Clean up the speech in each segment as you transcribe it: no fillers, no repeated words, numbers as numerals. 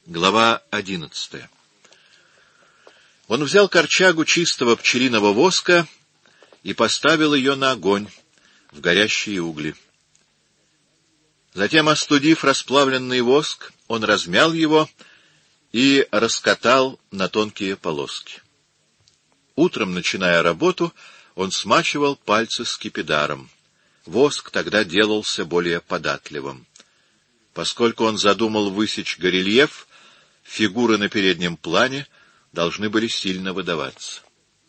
Глава 11. Он взял корчагу чистого пчелиного воска и поставил ее на огонь, в горящие угли. Затем, остудив расплавленный воск, он размял его и раскатал на тонкие полоски. Утром, начиная работу, он смачивал пальцы скипидаром. Воск тогда делался более податливым. Поскольку он задумал высечь горельеф, фигуры на переднем плане должны были сильно выдаваться.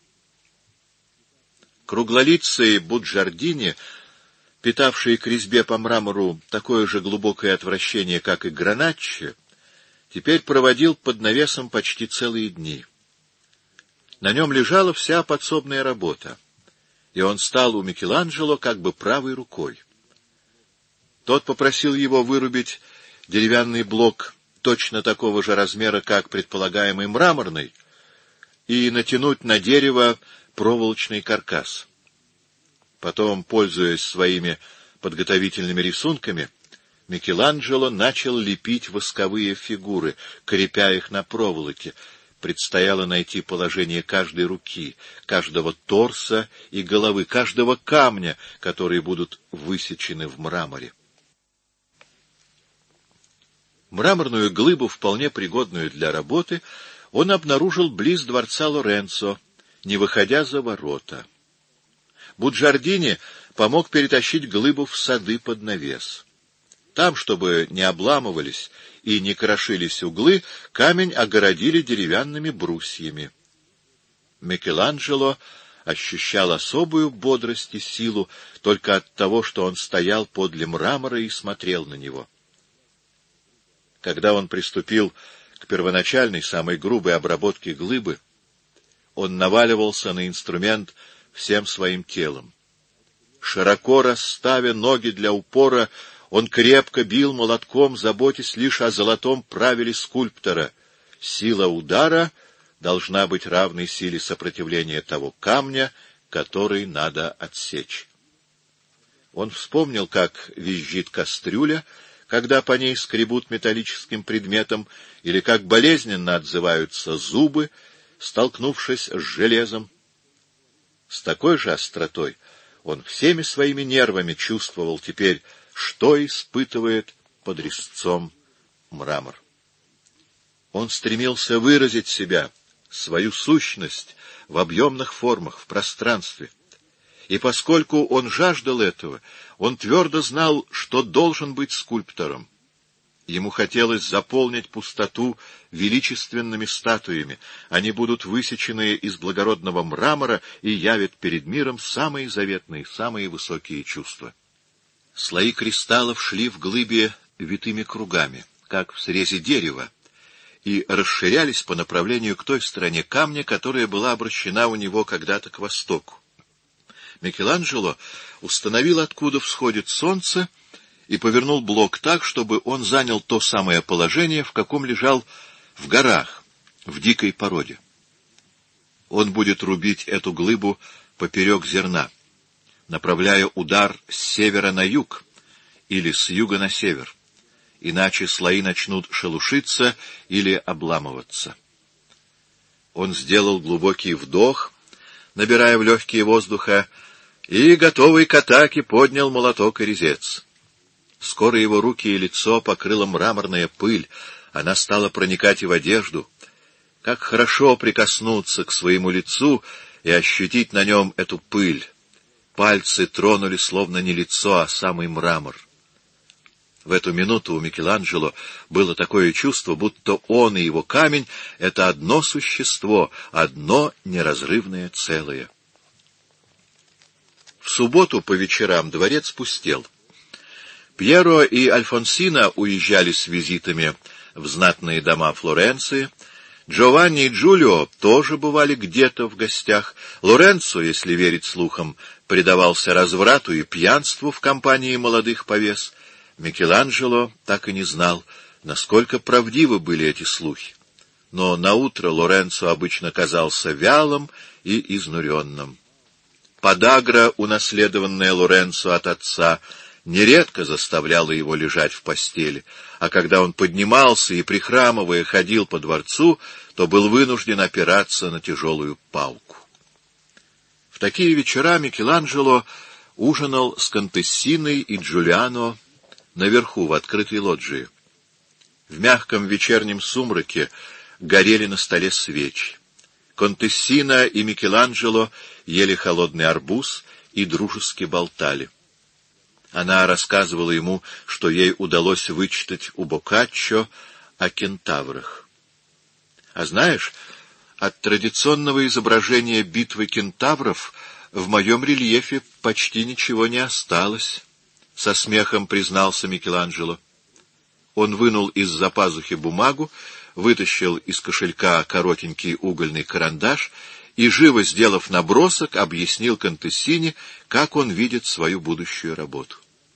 Круглолицый Буджардини, питавший к резьбе по мрамору такое же глубокое отвращение, как и Граначчи, теперь проводил под навесом почти целые дни. На нем лежала вся подсобная работа, и он стал у Микеланджело как бы правой рукой. Тот попросил его вырубить деревянный блок точно такого же размера, как предполагаемый мраморный, и натянуть на дерево проволочный каркас. Потом, пользуясь своими подготовительными рисунками, Микеланджело начал лепить восковые фигуры, крепя их на проволоке. Предстояло найти положение каждой руки, каждого торса и головы, каждого камня, которые будут высечены в мраморе. Мраморную глыбу, вполне пригодную для работы, он обнаружил близ дворца Лоренцо, не выходя за ворота. Буджардини помог перетащить глыбу в сады под навес. Там, чтобы не обламывались и не крошились углы, камень огородили деревянными брусьями. Микеланджело ощущал особую бодрость и силу только от того, что он стоял подле мрамора и смотрел на него. Когда он приступил к первоначальной, самой грубой обработке глыбы, он наваливался на инструмент всем своим телом. Широко расставя ноги для упора, он крепко бил молотком, заботясь лишь о золотом правиле скульптора. Сила удара должна быть равной силе сопротивления того камня, который надо отсечь. Он вспомнил, как визжит кастрюля, когда по ней скребут металлическим предметом, или как болезненно отзываются зубы, столкнувшись с железом. С такой же остротой он всеми своими нервами чувствовал теперь, что испытывает под резцом мрамор. Он стремился выразить себя, свою сущность в объемных формах, в пространстве. И поскольку он жаждал этого, он твердо знал, что должен быть скульптором. Ему хотелось заполнить пустоту величественными статуями. Они будут высечены из благородного мрамора и явят перед миром самые заветные, самые высокие чувства. Слои кристаллов шли в глыбе витыми кругами, как в срезе дерева, и расширялись по направлению к той стороне камня, которая была обращена у него когда-то к востоку. Микеланджело установил, откуда всходит солнце, и повернул блок так, чтобы он занял то самое положение, в каком лежал в горах, в дикой породе. Он будет рубить эту глыбу поперек зерна, направляя удар с севера на юг или с юга на север, иначе слои начнут шелушиться или обламываться. Он сделал глубокий вдох, набирая в легкие воздуха, и, готовый к атаке, поднял молоток и резец. Скоро его руки и лицо покрыла мраморная пыль, она стала проникать и в одежду. Как хорошо прикоснуться к своему лицу и ощутить на нем эту пыль. Пальцы тронули словно не лицо, а самый мрамор. В эту минуту у Микеланджело было такое чувство, будто он и его камень — это одно существо, одно неразрывное целое. В субботу по вечерам дворец пустел. Пьеро и Альфонсино уезжали с визитами в знатные дома Флоренции. Джованни и Джулио тоже бывали где-то в гостях. Лоренцо, если верить слухам, предавался разврату и пьянству в компании молодых повес. Микеланджело так и не знал, насколько правдивы были эти слухи. Но наутро Лоренцо обычно казался вялым и изнуренным. Подагра, унаследованная Лоренцо от отца, нередко заставляла его лежать в постели, а когда он поднимался и, прихрамывая, ходил по дворцу, то был вынужден опираться на тяжелую палку. В такие вечера Микеланджело ужинал с Контессиной и Джулиано наверху, в открытой лоджии. В мягком вечернем сумраке горели на столе свечи. Контессина и Микеланджело ели холодный арбуз и дружески болтали. Она рассказывала ему, что ей удалось вычитать у Боккаччо о кентаврах. А знаешь, от традиционного изображения битвы кентавров в моем рельефе почти ничего не осталось, — со смехом признался Микеланджело. Он вынул из-за пазухи бумагу, вытащил из кошелька коротенький угольный карандаш и, живо сделав набросок, объяснил Контессине, как он видит свою будущую работу.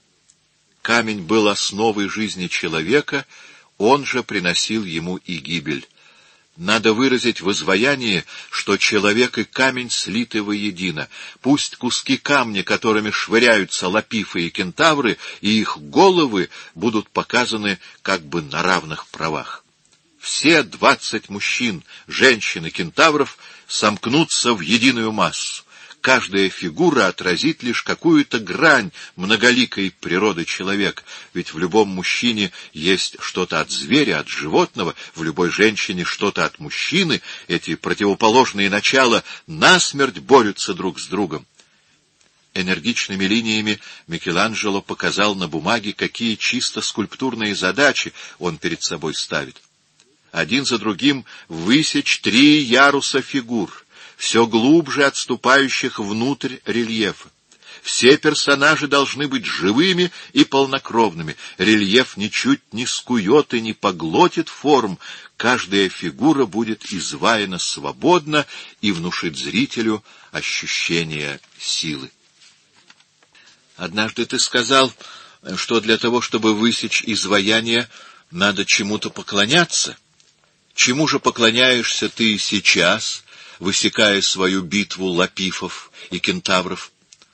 Камень был основой жизни человека, он же приносил ему и гибель. Надо выразить в изваянии, что человек и камень слиты воедино. Пусть куски камня, которыми швыряются лапифы и кентавры, и их головы будут показаны как бы на равных правах. Все 20 мужчин, женщин и кентавров сомкнутся в единую массу. Каждая фигура отразит лишь какую-то грань многоликой природы человека, ведь в любом мужчине есть что-то от зверя, от животного, в любой женщине что-то от мужчины. Эти противоположные начала насмерть борются друг с другом. Энергичными линиями Микеланджело показал на бумаге, какие чисто скульптурные задачи он перед собой ставит. Один за другим высечь 3 яруса фигур, все глубже отступающих внутрь рельефа. Все персонажи должны быть живыми и полнокровными. Рельеф ничуть не скует и не поглотит форм. Каждая фигура будет изваяна свободно и внушит зрителю ощущение силы. Однажды ты сказал, что для того, чтобы высечь изваяние, надо чему-то поклоняться. Чему же поклоняешься ты сейчас, высекая свою битву лапифов и кентавров?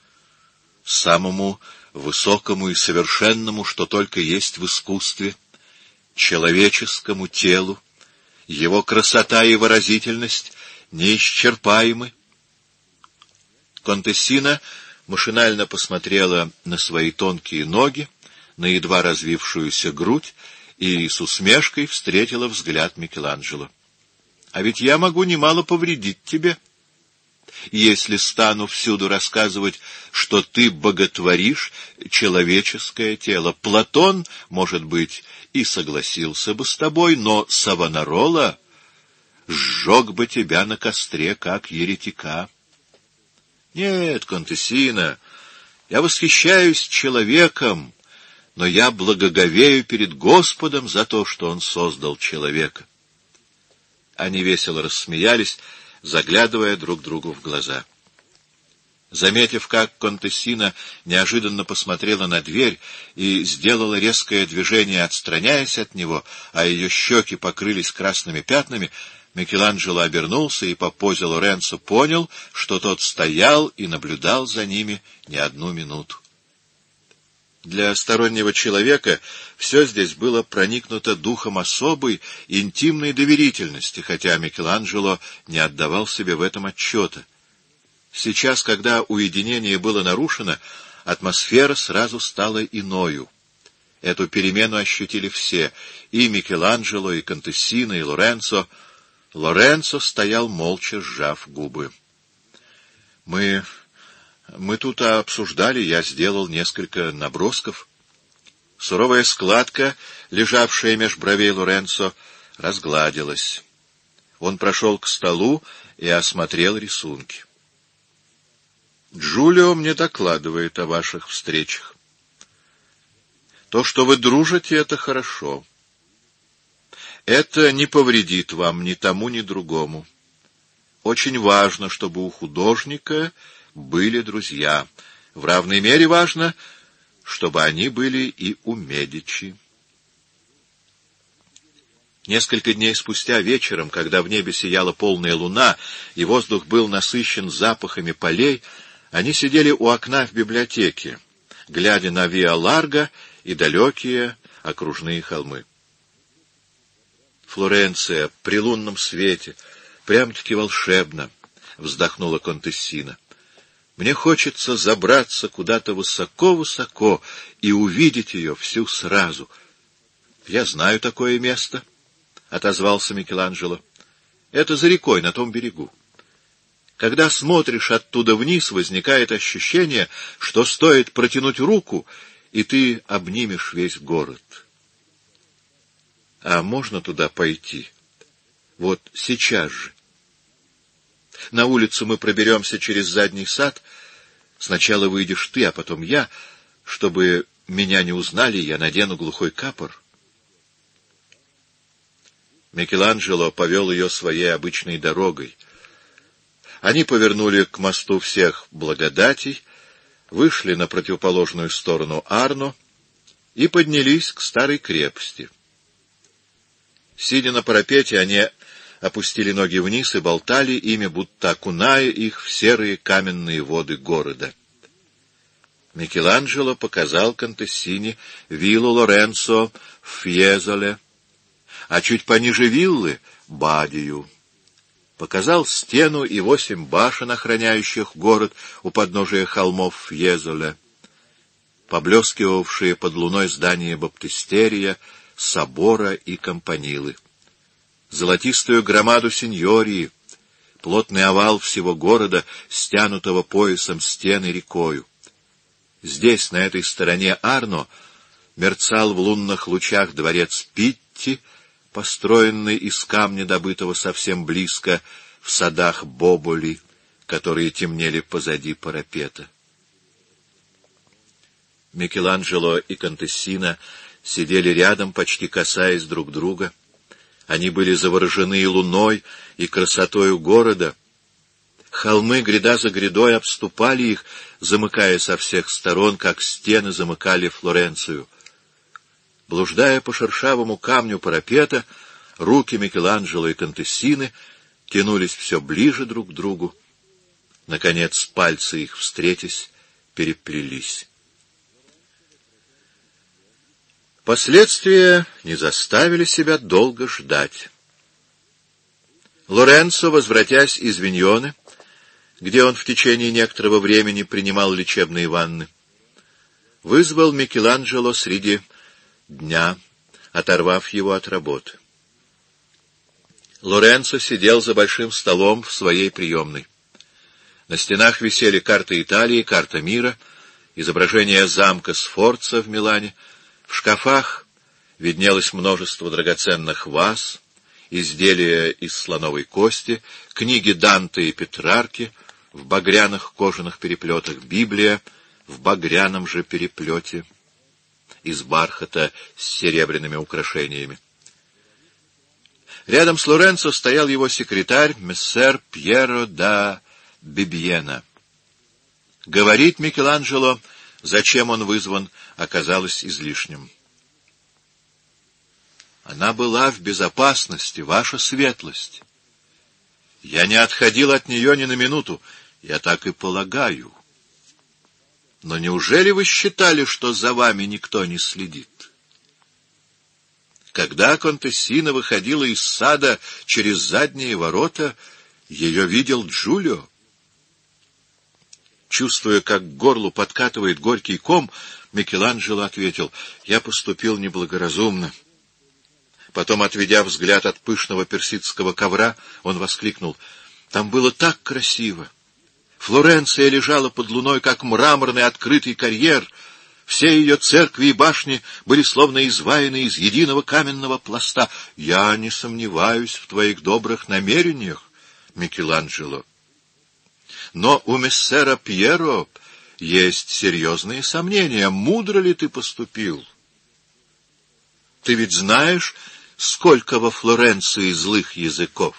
Самому высокому и совершенному, что только есть в искусстве, человеческому телу. Его красота и выразительность неисчерпаемы. Контессина машинально посмотрела на свои тонкие ноги, на едва развившуюся грудь, и с усмешкой встретила взгляд Микеланджело. — А ведь я могу немало повредить тебе, если стану всюду рассказывать, что ты боготворишь человеческое тело. Платон, может быть, и согласился бы с тобой, но Савонарола сжег бы тебя на костре, как еретика. Нет, Контессина, я восхищаюсь человеком, но я благоговею перед Господом за то, что Он создал человека. Они весело рассмеялись, заглядывая друг другу в глаза. Заметив, как Контессина неожиданно посмотрела на дверь и сделала резкое движение, отстраняясь от него, а ее щеки покрылись красными пятнами, Микеланджело обернулся и по позе Лоренцо понял, что тот стоял и наблюдал за ними не одну минуту. Для стороннего человека все здесь было проникнуто духом особой, интимной доверительности, хотя Микеланджело не отдавал себе в этом отчета. Сейчас, когда уединение было нарушено, атмосфера сразу стала иною. Эту перемену ощутили все — и Микеланджело, и Контессина, и Лоренцо. Лоренцо стоял молча, сжав губы. Мы тут обсуждали, я сделал несколько набросков. Суровая складка, лежавшая меж бровей Лоренцо, разгладилась. Он прошел к столу и осмотрел рисунки. Джулио мне докладывает о ваших встречах. То, что вы дружите, это хорошо. Это не повредит вам ни тому, ни другому. Очень важно, чтобы у художника были друзья. В равной мере важно, чтобы они были и у Медичи. Несколько дней спустя вечером, когда в небе сияла полная луна и воздух был насыщен запахами полей, они сидели у окна в библиотеке, глядя на Виа-Ларго и далекие окружные холмы. «Флоренция при лунном свете, прям-таки волшебно», — вздохнула контессина. «Мне хочется забраться куда-то высоко-высоко и увидеть ее всю сразу». «Я знаю такое место», — отозвался Микеланджело. «Это за рекой, на том берегу. Когда смотришь оттуда вниз, возникает ощущение, что стоит протянуть руку, и ты обнимешь весь город». «А можно туда пойти? Вот сейчас же. На улицу мы проберемся через задний сад. Сначала выйдешь ты, а потом я. Чтобы меня не узнали, я надену глухой капор». Микеланджело повел ее своей обычной дорогой. Они повернули к мосту всех благодатей, вышли на противоположную сторону Арно и поднялись к старой крепости. Сидя на парапете, они опустили ноги вниз и болтали ими, будто окуная их в серые каменные воды города. Микеланджело показал контессине виллу Лоренцо в Фьезоле, а чуть пониже виллы — Бадию. Показал стену и 8 башен, охраняющих город у подножия холмов Фьезоле, поблескивавшие под луной здания баптистерия, собора и кампанилы, золотистую громаду Синьории, плотный овал всего города, стянутого поясом стен и рекою. Здесь, на этой стороне Арно, мерцал в лунных лучах дворец Питти, построенный из камня, добытого совсем близко, в садах Боболи, которые темнели позади парапета. Микеланджело и контессина сидели рядом, почти касаясь друг друга. Они были заворожены и луной, и красотою города. Холмы, гряда за грядой, обступали их, замыкая со всех сторон, как стены замыкали Флоренцию. Блуждая по шершавому камню парапета, руки Микеланджело и контессины тянулись все ближе друг к другу. Наконец пальцы их, встретясь, переплелись. Последствия не заставили себя долго ждать. Лоренцо, возвратясь из Виньоны, где он в течение некоторого времени принимал лечебные ванны, вызвал Микеланджело среди дня, оторвав его от работы. Лоренцо сидел за большим столом в своей приемной. На стенах висели карта Италии, карта мира, изображение замка Сфорца в Милане. В шкафах виднелось множество драгоценных ваз, изделия из слоновой кости, книги Данте и Петрарки в багряных кожаных переплетах, Библия в багряном же переплете из бархата с серебряными украшениями. Рядом с Лоренцо стоял его секретарь, мессер Пьеро да Бибьена. Говорить Микеланджело, зачем он вызван, оказалось излишним. Она была в безопасности, ваша светлость. Я не отходил от нее ни на минуту, я так и полагаю. Но неужели вы считали, что за вами никто не следит? Когда контессина выходила из сада через задние ворота, ее видел Джулио. Чувствуя, как к горлу подкатывает горький ком, Микеланджело ответил: «Я поступил неблагоразумно». Потом, отведя взгляд от пышного персидского ковра, он воскликнул: «Там было так красиво! Флоренция лежала под луной, как мраморный открытый карьер. Все ее церкви и башни были словно изваяны из единого каменного пласта. Я не сомневаюсь в твоих добрых намерениях, Микеланджело. Но у мессера Пьеро есть серьезные сомнения, мудро ли ты поступил. Ты ведь знаешь, сколько во Флоренции злых языков.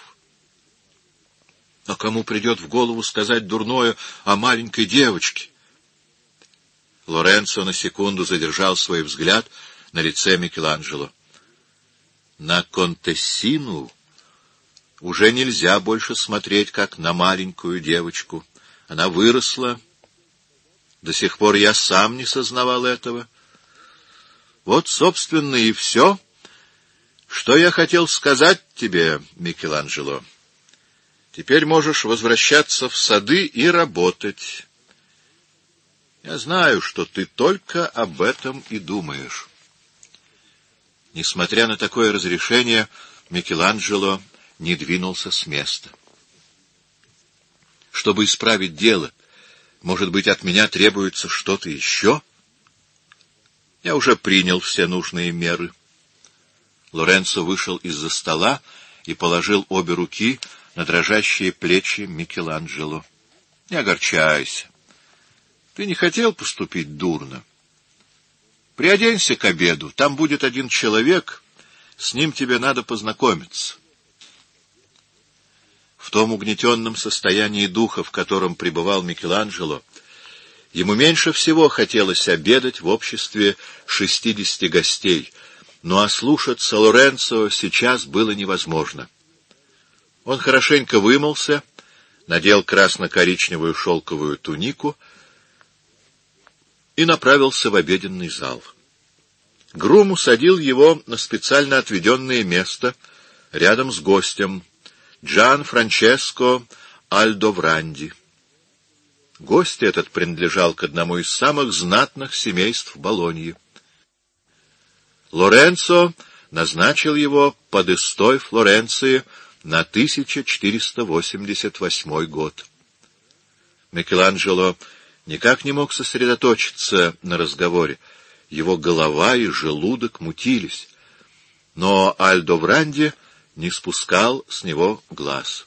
А кому придет в голову сказать дурное о маленькой девочке?» Лоренцо на секунду задержал свой взгляд на лице Микеланджело. На контессину уже нельзя больше смотреть, как на маленькую девочку. Она выросла, До сих пор я сам не сознавал этого. Вот, собственно, и все, что я хотел сказать тебе, Микеланджело. Теперь можешь возвращаться в сады и работать. Я знаю, что ты только об этом и думаешь». Несмотря на такое разрешение, Микеланджело не двинулся с места. «Чтобы исправить дело, может быть, от меня требуется что-то еще? Я уже принял все нужные меры». Лоренцо вышел из-за стола и положил обе руки на дрожащие плечи Микеланджело. «Не огорчайся. Ты не хотел поступить дурно. Приоденься к обеду, там будет один человек, с ним тебе надо познакомиться». В том угнетенном состоянии духа, в котором пребывал Микеланджело, ему меньше всего хотелось обедать в обществе 60 гостей, но ослушаться Лоренцо сейчас было невозможно. Он хорошенько вымылся, надел красно-коричневую шелковую тунику и направился в обеденный зал. Грум усадил его на специально отведенное место рядом с гостем, Джан Франческо Альдовранди. Гость этот принадлежал к одному из самых знатных семейств Болоньи. Лоренцо назначил его подыстой Флоренции на 1488 год. Микеланджело никак не мог сосредоточиться на разговоре. Его голова и желудок мутились. Но Альдовранди не спускал с него глаз.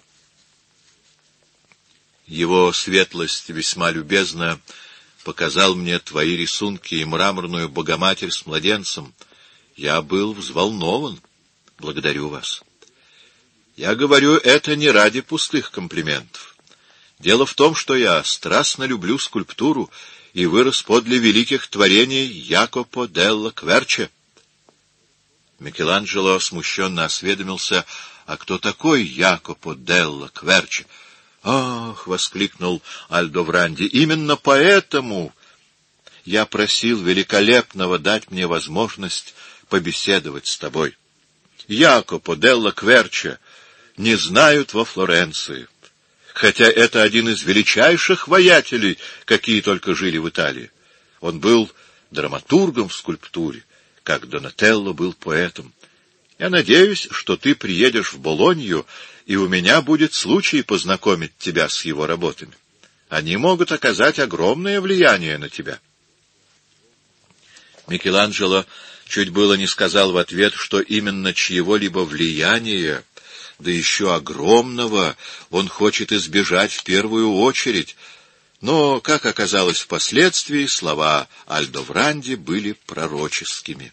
«Его светлость весьма любезно показал мне твои рисунки и мраморную Богоматерь с младенцем. Я был взволнован. Благодарю вас. Я говорю это не ради пустых комплиментов. Дело в том, что я страстно люблю скульптуру и вырос подле великих творений Якопо делла Кверче». Микеланджело смущенно осведомился, а кто такой Якопо делла Кверче? «Ах!» — воскликнул Альдовранди. «Именно поэтому я просил Великолепного дать мне возможность побеседовать с тобой. Якопо делла Кверче не знают во Флоренции, хотя это один из величайших воятелей, какие только жили в Италии. Он был драматургом в скульптуре, как Донателло был поэтом. Я надеюсь, что ты приедешь в Болонью, и у меня будет случай познакомить тебя с его работами. Они могут оказать огромное влияние на тебя». Микеланджело чуть было не сказал в ответ, что именно чьего-либо влияния, да еще огромного, он хочет избежать в первую очередь. Но, как оказалось впоследствии, слова Альдовранди были пророческими.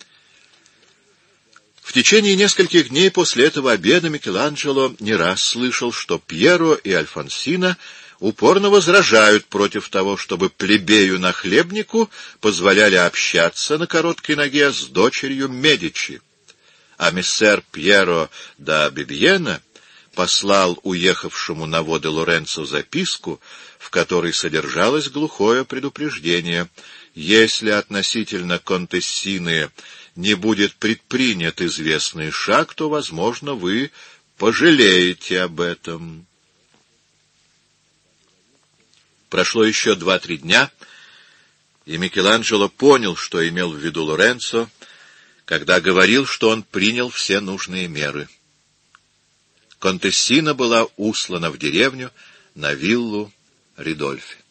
В течение нескольких дней после этого обеда Микеланджело не раз слышал, что Пьеро и Альфонсино упорно возражают против того, чтобы плебею-нахлебнику позволяли общаться на короткой ноге с дочерью Медичи. А мессер Пьеро да Бибьена послал уехавшему на воды Лоренцо записку, в которой содержалось глухое предупреждение: если относительно контессины не будет предпринят известный шаг, то, возможно, вы пожалеете об этом. Прошло еще 2-3 дня, и Микеланджело понял, что имел в виду Лоренцо, когда говорил, что он принял все нужные меры. Контессина была услана в деревню на виллу Ридольфи.